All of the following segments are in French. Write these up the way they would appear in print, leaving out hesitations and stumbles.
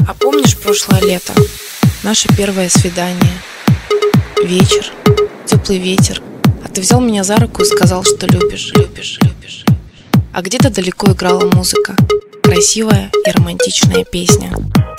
А помнишь прошлое лето? Наше первое свидание. Вечер, теплый ветер. А ты взял меня за руку и сказал, что любишь, любишь, любишь. А где-то далеко играла музыка. Красивая и романтичная песня.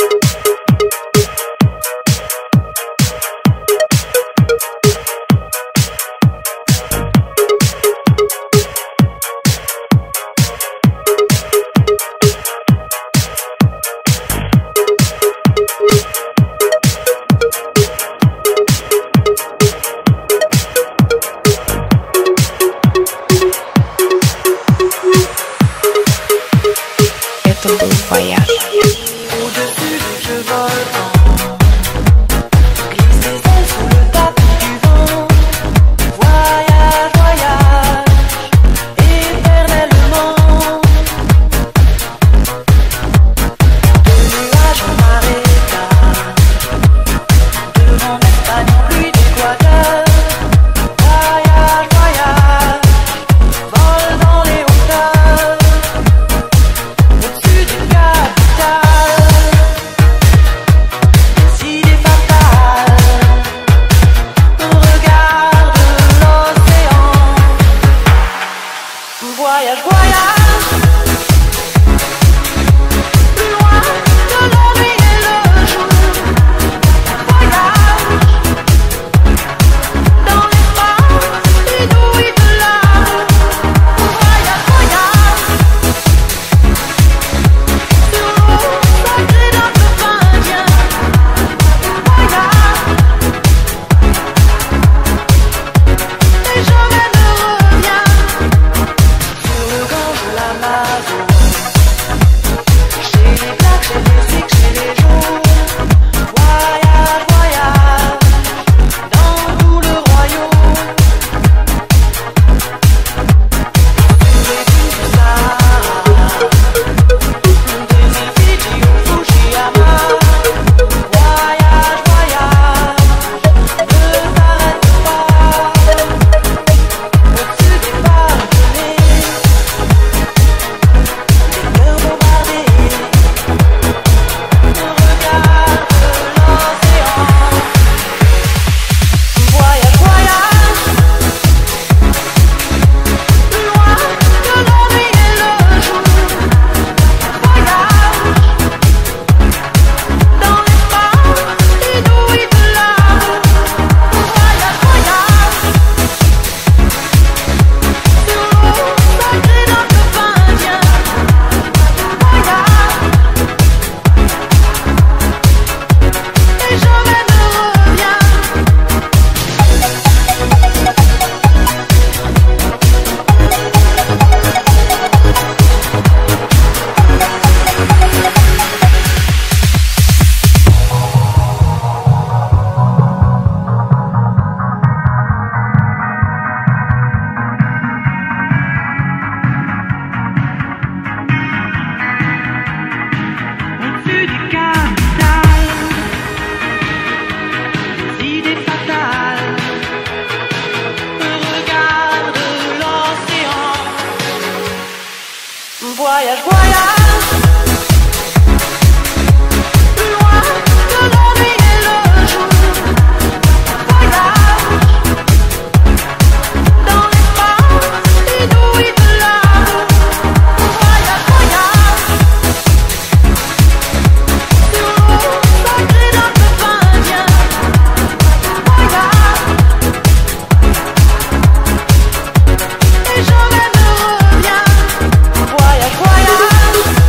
Это был вояж. Voyage, voyage, plus loin de la nuit et le jour. Voyage, dans l'espace inouï de l'amour. Voyage, voyage, sur l'eau sacrée d'un peuple indien. Voyage, et jamais ne reviens. Chez les plaques, chez les cycles, chez les jours. Voyage, voyage, dans tout le royaume. Sur les dunes du Sahara, des îles Fidji au Fujiyama. Voyage, voyage, ne t'arrête pas. Au-dessus des Pyrénées, des cœurs bombardés, regarde l'océan. Voyage, voyage, plus loin que la nuit et le jour. Voyage, dans l'espace inouï de l'amour. Voyage, voyage, sur l'eau sacrée d'un peuple indien. Voyage, et jamais ne reviens. Au-dessus des capitales, idées fatales, regarde l'océan. Voyage, voyage, plus loin que la nuit et le jour. Voyage, dans l'espace inouï de l'amour. Voyage, voyage, sur l'eau sacrée d'un peuple indien. Voyage, et jamais ne reviens. Voyage, voyage.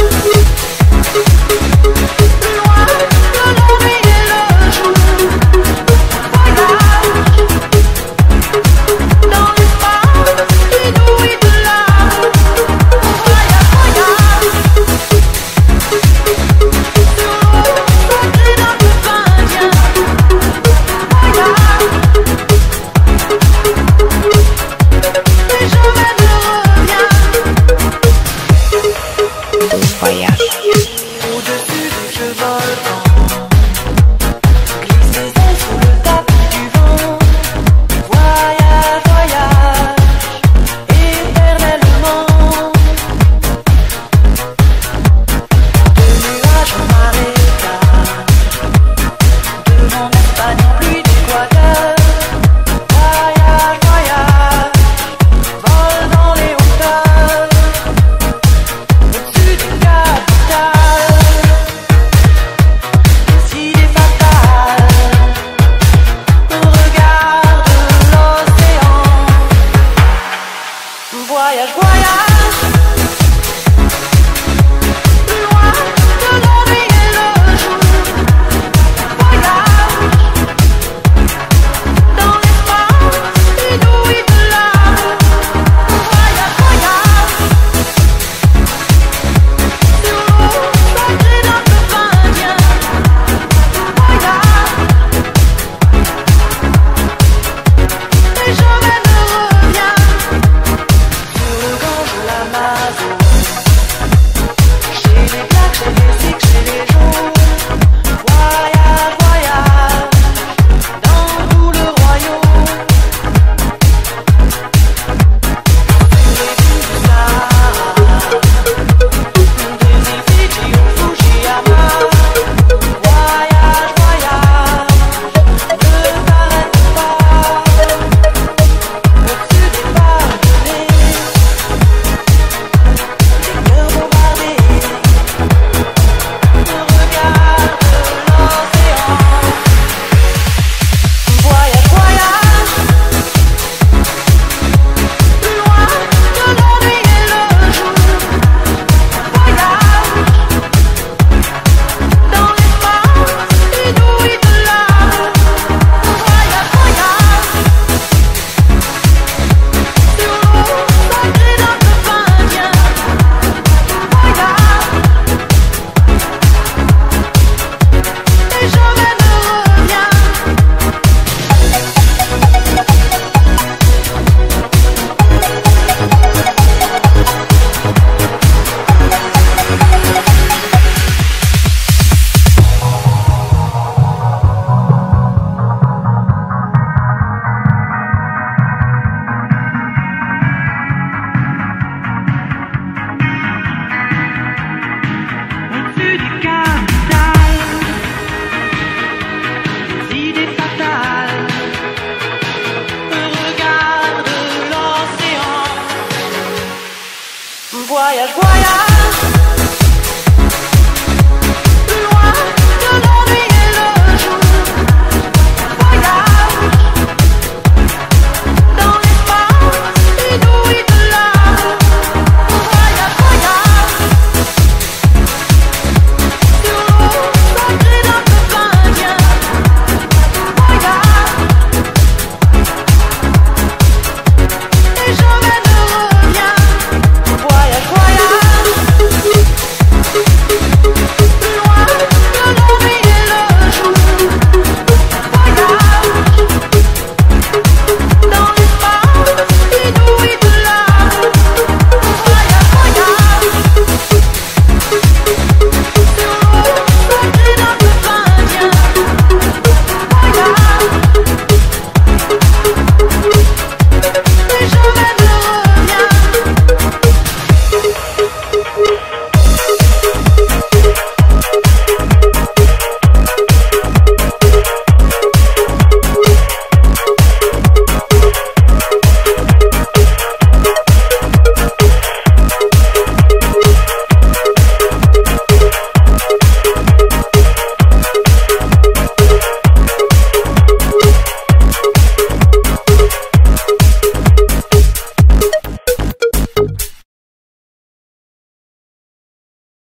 voyage, voyage.